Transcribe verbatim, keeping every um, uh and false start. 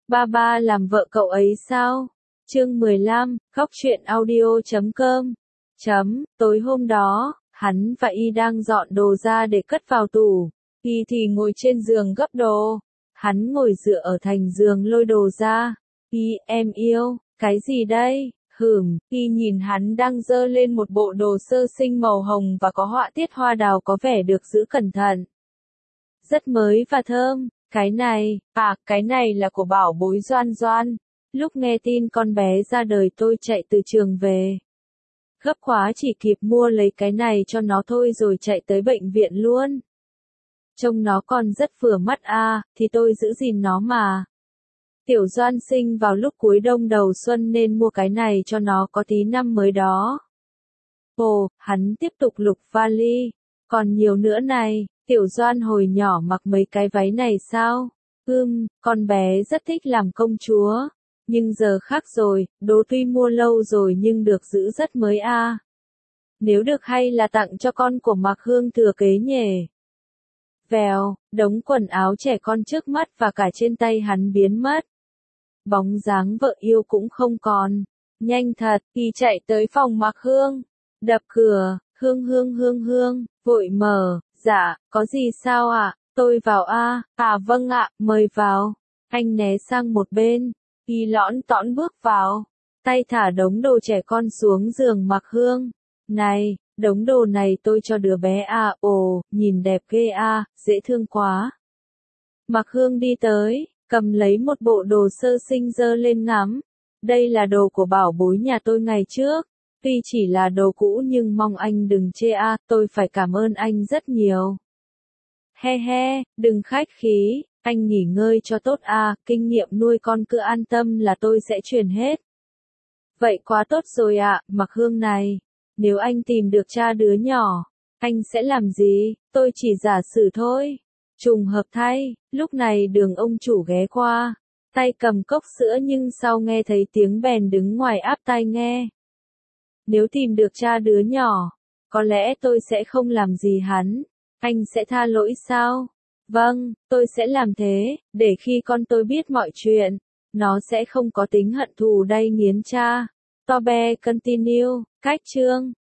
Ba ba làm vợ cậu ấy sao? Chương mười lăm, khóc chuyện audio chấm com. Chấm, tối hôm đó, hắn và Y đang dọn đồ ra để cất vào tủ. Y thì ngồi trên giường gấp đồ. Hắn ngồi dựa ở thành giường lôi đồ ra. Y, em yêu, cái gì đây? Hửm, Y nhìn hắn đang giơ lên một bộ đồ sơ sinh màu hồng và có họa tiết hoa đào có vẻ được giữ cẩn thận. Rất mới và thơm. Cái này, à, cái này là của bảo bối Doan Doan. Lúc nghe tin con bé ra đời tôi chạy từ trường về. Gấp quá chỉ kịp mua lấy cái này cho nó thôi rồi chạy tới bệnh viện luôn. Trông nó còn rất vừa mắt à, thì tôi giữ gìn nó mà. Tiểu Doan sinh vào lúc cuối đông đầu xuân nên mua cái này cho nó có tí năm mới đó. Ồ, hắn tiếp tục lục vali. Còn nhiều nữa này. Tiểu Doan hồi nhỏ mặc mấy cái váy này sao? Ưm, con bé rất thích làm công chúa. Nhưng giờ khác rồi, đồ tuy mua lâu rồi nhưng được giữ rất mới a. À. Nếu được hay là tặng cho con của Mạc Hương thừa kế nhỉ? Vèo, đống quần áo trẻ con trước mắt và cả trên tay hắn biến mất. Bóng dáng vợ yêu cũng không còn. Nhanh thật, Y chạy tới phòng Mạc Hương. Đập cửa, Hương Hương Hương Hương, vội mở. Dạ, có gì sao ạ? À? Tôi vào a. À? à vâng ạ, mời vào. Anh né sang một bên. Y lõn tõn bước vào. Tay thả đống đồ trẻ con xuống giường Mạc Hương. Này, đống đồ này tôi cho đứa bé à, ồ, nhìn đẹp ghê à, dễ thương quá. Mạc Hương đi tới, cầm lấy một bộ đồ sơ sinh dơ lên ngắm. Đây là đồ của bảo bối nhà tôi ngày trước. Tuy chỉ là đồ cũ nhưng mong anh đừng chê a, à, tôi phải cảm ơn anh rất nhiều. He he, đừng khách khí, anh nghỉ ngơi cho tốt a, à, kinh nghiệm nuôi con cứ an tâm là tôi sẽ truyền hết. Vậy quá tốt rồi ạ, à, Mạc Hương này. Nếu anh tìm được cha đứa nhỏ, anh sẽ làm gì? Tôi chỉ giả sử thôi. Trùng hợp thay, lúc này đường ông chủ ghé qua, tay cầm cốc sữa nhưng sau nghe thấy tiếng bèn đứng ngoài áp tai nghe. Nếu tìm được cha đứa nhỏ, có lẽ tôi sẽ không làm gì hắn. Anh sẽ tha lỗi sao? Vâng, tôi sẽ làm thế, để khi con tôi biết mọi chuyện, nó sẽ không có tính hận thù đay nghiến cha. Tobe continue, cách chương.